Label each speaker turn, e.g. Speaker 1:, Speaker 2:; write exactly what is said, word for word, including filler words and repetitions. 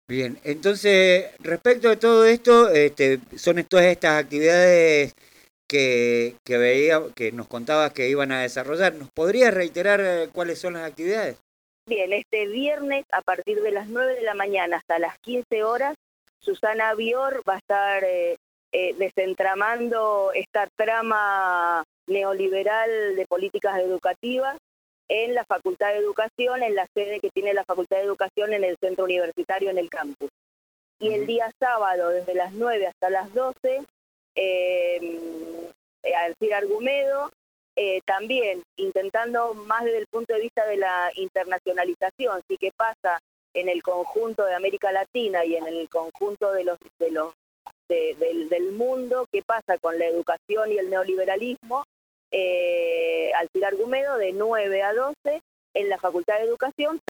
Speaker 1: Bien, entonces, respecto de todo esto, este, son todas estas actividades que, que veía, que nos contabas que iban a desarrollar. ¿Nos podrías reiterar eh, cuáles son las actividades?
Speaker 2: Bien, este viernes a partir de las nueve de la mañana hasta las quince horas, Susana Bior va a estar eh, eh, desentramando esta trama neoliberal de políticas educativas en la Facultad de Educación, en la sede que tiene la Facultad de Educación en el centro universitario, en el campus. Y el día sábado, desde las nueve hasta las doce, eh, Alcir Argumedo, eh, también intentando más desde el punto de vista de la internacionalización, sí que pasa en el conjunto de América Latina y en el conjunto de los, de los de, del, del mundo, qué pasa con la educación y el neoliberalismo, eh, Alcir Argumedo de nueve a doce en la Facultad de Educación.